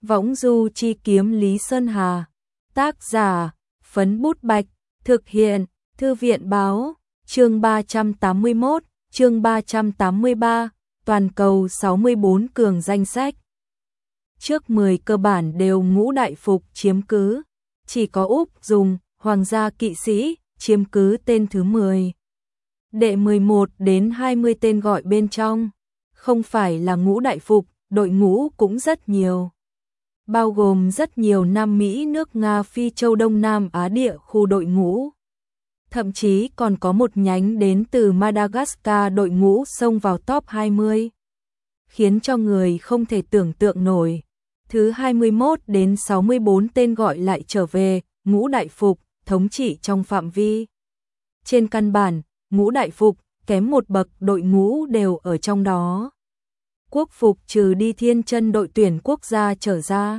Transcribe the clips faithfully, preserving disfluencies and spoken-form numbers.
Võng du chi kiếm Lý Sơn Hà. Tác giả, Phấn Bút Bạch. Thực hiện, Thư viện báo. Chương ba trăm tám mươi mốt, chương ba trăm tám mươi ba, toàn cầu sáu mươi bốn cường danh sách. Trước mười cơ bản đều ngũ đại phục chiếm cứ, chỉ có Úc dùng Hoàng gia kỵ sĩ chiếm cứ tên thứ mười. Đệ mười một đến hai mươi tên gọi bên trong, không phải là ngũ đại phục, đội ngũ cũng rất nhiều. Bao gồm rất nhiều Nam Mỹ, nước Nga, Phi châu Đông Nam Á địa khu đội ngũ. Thậm chí còn có một nhánh đến từ Madagascar đội ngũ xông vào top hai mươi. Khiến cho người không thể tưởng tượng nổi. Thứ hai mươi mốt đến sáu mươi bốn tên gọi lại trở về, ngũ đại phục, thống trị trong phạm vi. Trên căn bản, ngũ đại phục, kém một bậc đội ngũ đều ở trong đó. Quốc phục trừ đi Thiên Chân đội tuyển quốc gia trở ra.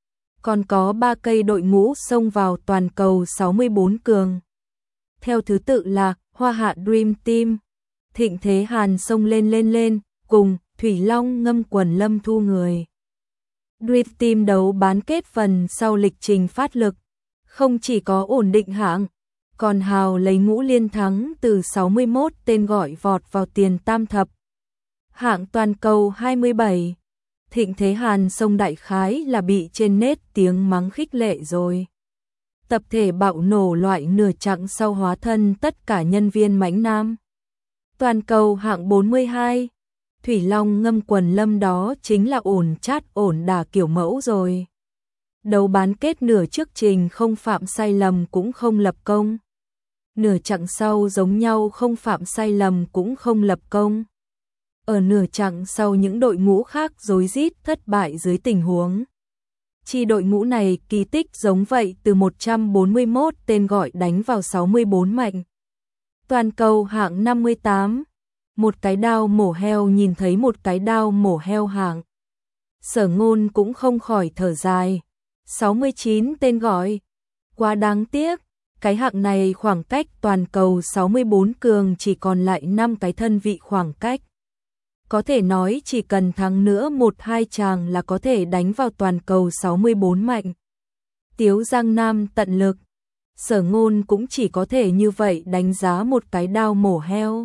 Còn có ba cây đội ngũ xông vào toàn cầu sáu mươi bốn cường. Theo thứ tự là Hoa Hạ Dream Team, Thịnh Thế Hàn xông lên lên lên, cùng Thủy Long Ngâm Quần Lâm thu người. Dream Team đấu bán kết phần sau lịch trình phát lực, không chỉ có ổn định hạng, còn hào lấy ngũ liên thắng từ sáu mươi mốt tên gọi vọt vào tiền tam thập. Hạng toàn cầu hai mươi bảy, Thịnh Thế Hàn xông đại khái là bị trên nét tiếng mắng khích lệ rồi. Tập thể bạo nổ loại nửa chặng sau hóa thân tất cả nhân viên mãnh nam. Toàn cầu hạng bốn mươi hai, Thủy Long Ngâm Quần Lâm đó chính là ổn chát ổn đả kiểu mẫu rồi. Đấu bán kết nửa trước trình không phạm sai lầm cũng không lập công. Nửa chặng sau giống nhau không phạm sai lầm cũng không lập công. Ở nửa chặng sau những đội ngũ khác rối rít thất bại dưới tình huống. Chi đội ngũ này kỳ tích giống vậy từ một trăm bốn mươi mốt tên gọi đánh vào sáu mươi bốn mạnh. Toàn cầu hạng năm mươi tám, một cái đao mổ heo nhìn thấy một cái đao mổ heo hạng. Sở Ngôn cũng không khỏi thở dài. sáu mươi chín tên gọi. Quá đáng tiếc, cái hạng này khoảng cách toàn cầu sáu mươi bốn cường chỉ còn lại năm cái thân vị khoảng cách. Có thể nói chỉ cần thắng nữa một hai chàng là có thể đánh vào toàn cầu sáu mươi bốn mạnh. Tiếu Giang Nam tận lực. Sở Ngôn cũng chỉ có thể như vậy đánh giá một cái đao mổ heo.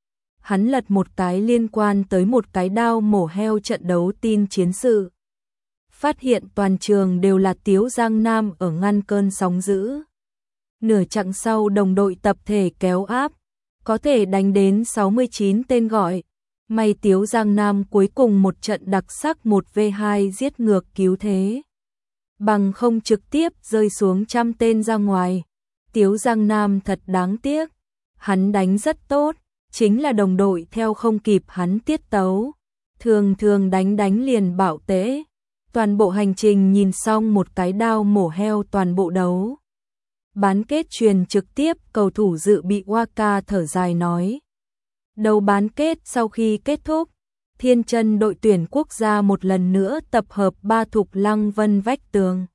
Hắn lật một cái liên quan tới một cái đao mổ heo trận đấu tin chiến sự. Phát hiện toàn trường đều là Tiếu Giang Nam ở ngăn cơn sóng dữ. Nửa chặng sau đồng đội tập thể kéo áp, có thể đánh đến sáu mươi chín tên gọi. May Tiếu Giang Nam cuối cùng một trận đặc sắc một vs hai giết ngược cứu thế. Bằng không trực tiếp rơi xuống trăm tên ra ngoài. Tiếu Giang Nam thật đáng tiếc. Hắn đánh rất tốt, chính là đồng đội theo không kịp hắn tiết tấu. Thường thường đánh đánh liền bạo tễ. Toàn bộ hành trình nhìn xong một cái đao mổ heo toàn bộ đấu. Bán kết truyền trực tiếp, cầu thủ dự bị Waka thở dài nói. Đấu bán kết sau khi kết thúc, Thiên Chân đội tuyển quốc gia một lần nữa tập hợp ba Thục Lăng Vân vách tường.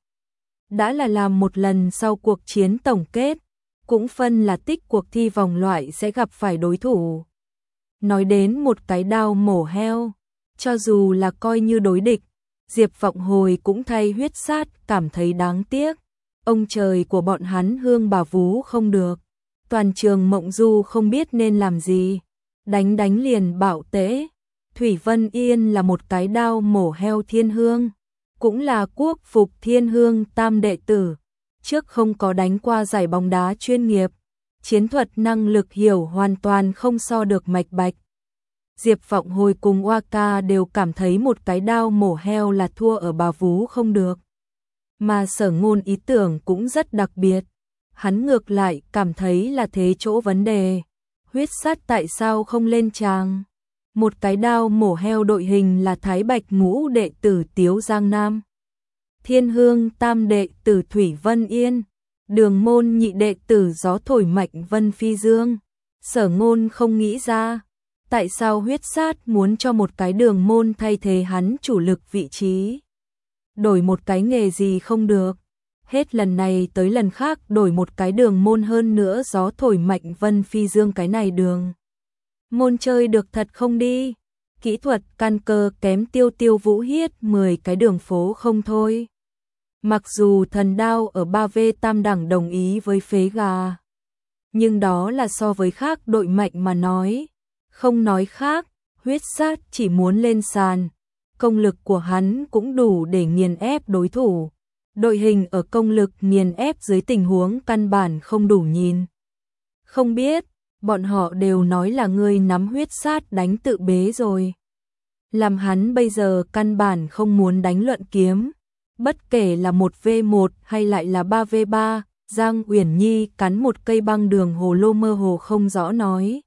Đã là làm một lần sau cuộc chiến tổng kết, cũng phân là tích cuộc thi vòng loại sẽ gặp phải đối thủ. Nói đến một cái đao mổ heo, cho dù là coi như đối địch, Diệp Vọng Hồi cũng thay huyết sát cảm thấy đáng tiếc. Ông trời của bọn hắn hương bà vú không được. Toàn trường mộng du không biết nên làm gì. Đánh đánh liền bạo tễ. Thủy Vân Yên là một cái đao mổ heo thiên hương. Cũng là quốc phục thiên hương tam đệ tử. Trước không có đánh qua giải bóng đá chuyên nghiệp. Chiến thuật năng lực hiểu hoàn toàn không so được Mạch Bạch. Diệp Vọng Hồi cùng Waka đều cảm thấy một cái đao mổ heo là thua ở bà vú không được. Mà Sở Ngôn ý tưởng cũng rất đặc biệt. Hắn ngược lại cảm thấy là thế chỗ vấn đề. Huyết sát tại sao không lên tràng? Một cái đao mổ heo đội hình là Thái Bạch ngũ đệ tử Tiếu Giang Nam. Thiên Hương tam đệ tử Thủy Vân Yên. Đường Môn nhị đệ tử Gió Thổi Mạnh Vân Phi Dương. Sở Ngôn không nghĩ ra. Tại sao huyết sát muốn cho một cái Đường Môn thay thế hắn chủ lực vị trí? Đổi một cái nghề gì không được. Hết lần này tới lần khác đổi một cái Đường Môn hơn nữa Gió Thổi Mạnh Vân Phi Dương cái này Đường Môn chơi được thật không đi. kỹ thuật căn cơ kém Tiêu Tiêu Vũ Hiết mười cái đường phố không thôi. Mặc dù thần đao ở ba V tam đẳng đồng ý với phế gà, nhưng đó là so với khác đội mạnh mà nói. Không nói khác, huyết sát chỉ muốn lên sàn, công lực của hắn cũng đủ để nghiền ép đối thủ. Đội hình ở công lực nghiền ép dưới tình huống căn bản không đủ nhìn. Không biết, bọn họ đều nói là ngươi nắm huyết sát đánh tự bế rồi. Làm hắn bây giờ căn bản không muốn đánh luận kiếm. Bất kể là một V một hay lại là ba V ba, Giang Uyển Nhi cắn một cây băng đường hồ lô mơ hồ không rõ nói.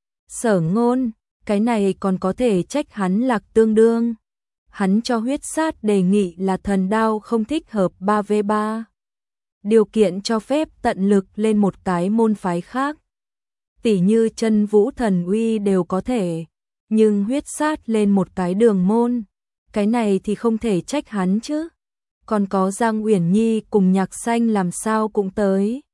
Sở Ngôn, cái này còn có thể trách hắn lạc tương đương. Hắn cho huyết sát đề nghị là thần đao không thích hợp ba V ba. Điều kiện cho phép tận lực lên một cái môn phái khác. Tỉ như chân vũ thần uy đều có thể, nhưng huyết sát lên một cái đường môn. Cái này thì không thể trách hắn chứ. Còn có Giang Uyển Nhi cùng Nhạc Xanh làm sao cũng tới.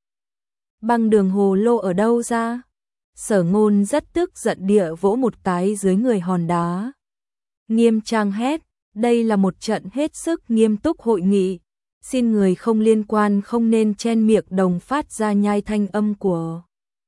Băng đường hồ lô ở đâu ra? Sở Ngôn rất tức giận địa vỗ một cái dưới người hòn đá. Nghiêm trang hét, đây là một trận hết sức nghiêm túc hội nghị. Xin người không liên quan không nên chen miệng đồng phát ra nhai thanh âm của.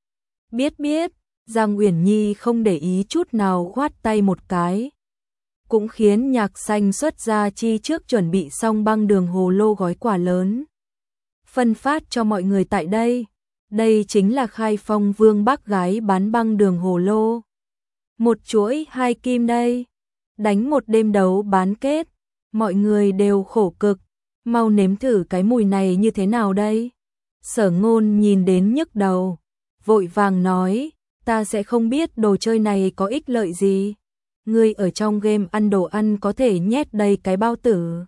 Biết biết, Giang Uyển Nhi không để ý chút nào khoát tay một cái. Cũng khiến Nhạc Xanh xuất ra chi trước chuẩn bị xong băng đường hồ lô gói quà lớn. Phân phát cho mọi người tại đây. Đây chính là Khai Phong Vương bác gái bán băng đường hồ lô. Một chuỗi hai kim đây. Đánh một đêm đấu bán kết. Mọi người đều khổ cực. Mau nếm thử cái mùi này như thế nào đây? Sở Ngôn nhìn đến nhức đầu. Vội vàng nói, ta sẽ không biết đồ chơi này có ích lợi gì. Ngươi ở trong game ăn đồ ăn có thể nhét đầy cái bao tử.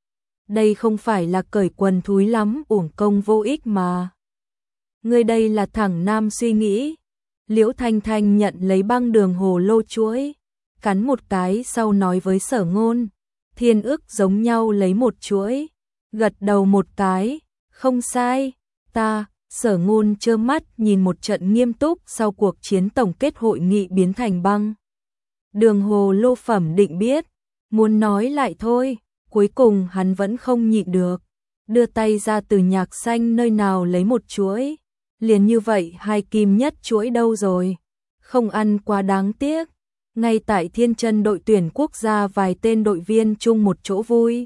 Đây không phải là cởi quần thúi lắm, uổng công vô ích mà. Ngươi đây là thẳng nam suy nghĩ. Liễu Thanh Thanh nhận lấy băng đường hồ lô chuỗi, cắn một cái sau nói với Sở Ngôn. Thiên ức giống nhau lấy một chuỗi, gật đầu một cái, không sai, ta. Sở Ngôn trơ mắt nhìn một trận nghiêm túc sau cuộc chiến tổng kết hội nghị biến thành băng đường hồ lô phẩm định biết, muốn nói lại thôi, cuối cùng hắn vẫn không nhịn được, đưa tay ra từ Nhạc Xanh nơi nào lấy một chuỗi, liền như vậy hai kim nhất chuỗi đâu rồi, không ăn quá đáng tiếc. Ngay tại Thiên Chân đội tuyển quốc gia vài tên đội viên chung một chỗ vui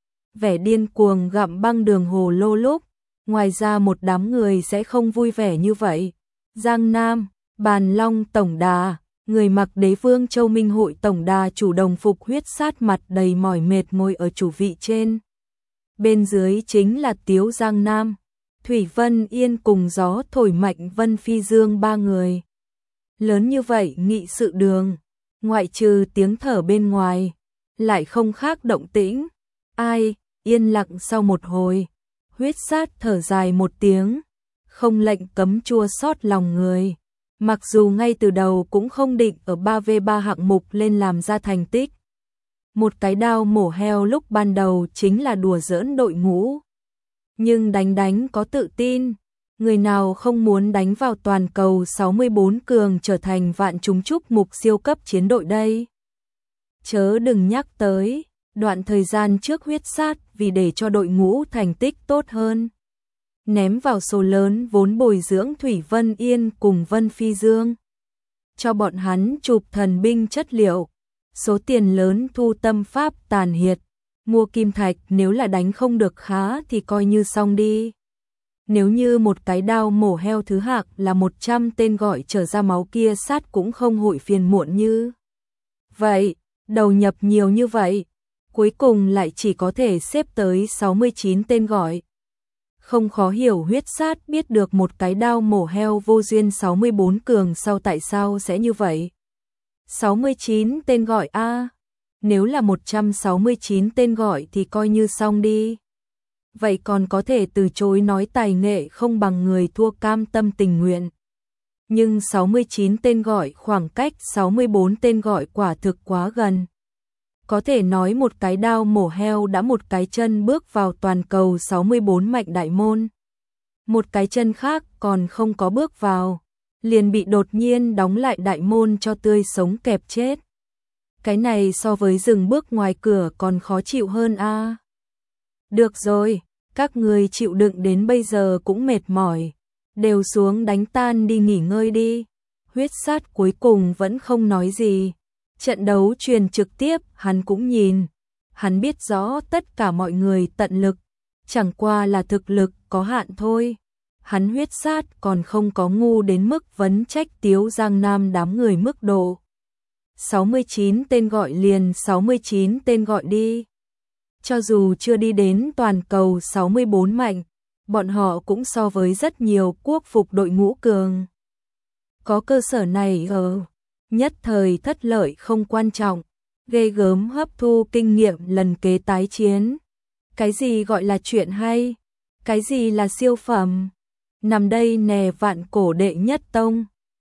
vẻ điên cuồng gặm băng đường hồ lô lúc, ngoài ra một đám người sẽ không vui vẻ như vậy. Giang Nam, Bàn Long tổng đà, người mặc Đế Vương Châu Minh hội tổng đà chủ đồng phục huyết sát mặt đầy mỏi mệt ngồi ở chủ vị trên. Bên dưới chính là Tiếu Giang Nam, Thủy Vân Yên cùng gió thổi mạnh Vân Phi Dương ba người. Lớn như vậy nghị sự đường, ngoại trừ tiếng thở bên ngoài, lại không khác động tĩnh. Ai, yên lặng sau một hồi, huyết sát thở dài một tiếng, không lệnh cấm chua xót lòng người. Mặc dù ngay từ đầu cũng không định ở ba V ba hạng mục lên làm ra thành tích. Một cái đao mổ heo lúc ban đầu chính là đùa giỡn đội ngũ. Nhưng đánh đánh có tự tin, người nào không muốn đánh vào toàn cầu sáu mươi bốn cường trở thành vạn chúng chúc mục siêu cấp chiến đội đây. Chớ đừng nhắc tới, đoạn thời gian trước huyết sát vì để cho đội ngũ thành tích tốt hơn, ném vào số lớn vốn bồi dưỡng Thủy Vân Yên cùng Vân Phi Dương. Cho bọn hắn chụp thần binh chất liệu, số tiền lớn thu tâm pháp tàn hiệt, mua kim thạch nếu là đánh không được khá thì coi như xong đi. Nếu như một cái đao mổ heo thứ hạng là một trăm tên gọi trở ra máu kia sát cũng không hội phiền muộn như vậy, đầu nhập nhiều như vậy, cuối cùng lại chỉ có thể xếp tới sáu mươi chín tên gọi. Không khó hiểu huyết sát biết được một cái đao mổ heo vô duyên sáu mươi bốn cường sau tại sao sẽ như vậy. sáu mươi chín tên gọi a, nếu là một trăm sáu mươi chín tên gọi thì coi như xong đi. Vậy còn có thể từ chối nói tài nghệ không bằng người thua cam tâm tình nguyện. Nhưng sáu mươi chín tên gọi khoảng cách sáu mươi bốn tên gọi quả thực quá gần. Có thể nói một cái đao mổ heo đã một cái chân bước vào toàn cầu sáu mươi bốn mạnh đại môn. Một cái chân khác còn không có bước vào, liền bị đột nhiên đóng lại đại môn cho tươi sống kẹp chết. Cái này so với dừng bước ngoài cửa còn khó chịu hơn a. À. Được rồi, các người chịu đựng đến bây giờ cũng mệt mỏi, đều xuống đánh tan đi nghỉ ngơi đi. Huyết sát cuối cùng vẫn không nói gì. Trận đấu truyền trực tiếp, hắn cũng nhìn. Hắn biết rõ tất cả mọi người tận lực, chẳng qua là thực lực có hạn thôi. Hắn huyết sát còn không có ngu đến mức vấn trách Tiếu Giang Nam đám người mức độ. sáu mươi chín tên gọi liền sáu mươi chín tên gọi đi. Cho dù chưa đi đến toàn cầu sáu mươi bốn mạnh, bọn họ cũng so với rất nhiều quốc phục đội ngũ cường. Có cơ sở này ở nhất thời thất lợi không quan trọng, ghê gớm hấp thu kinh nghiệm lần kế tái chiến. Cái gì gọi là chuyện hay? Cái gì là siêu phẩm? Nằm đây nè vạn cổ đệ nhất tông.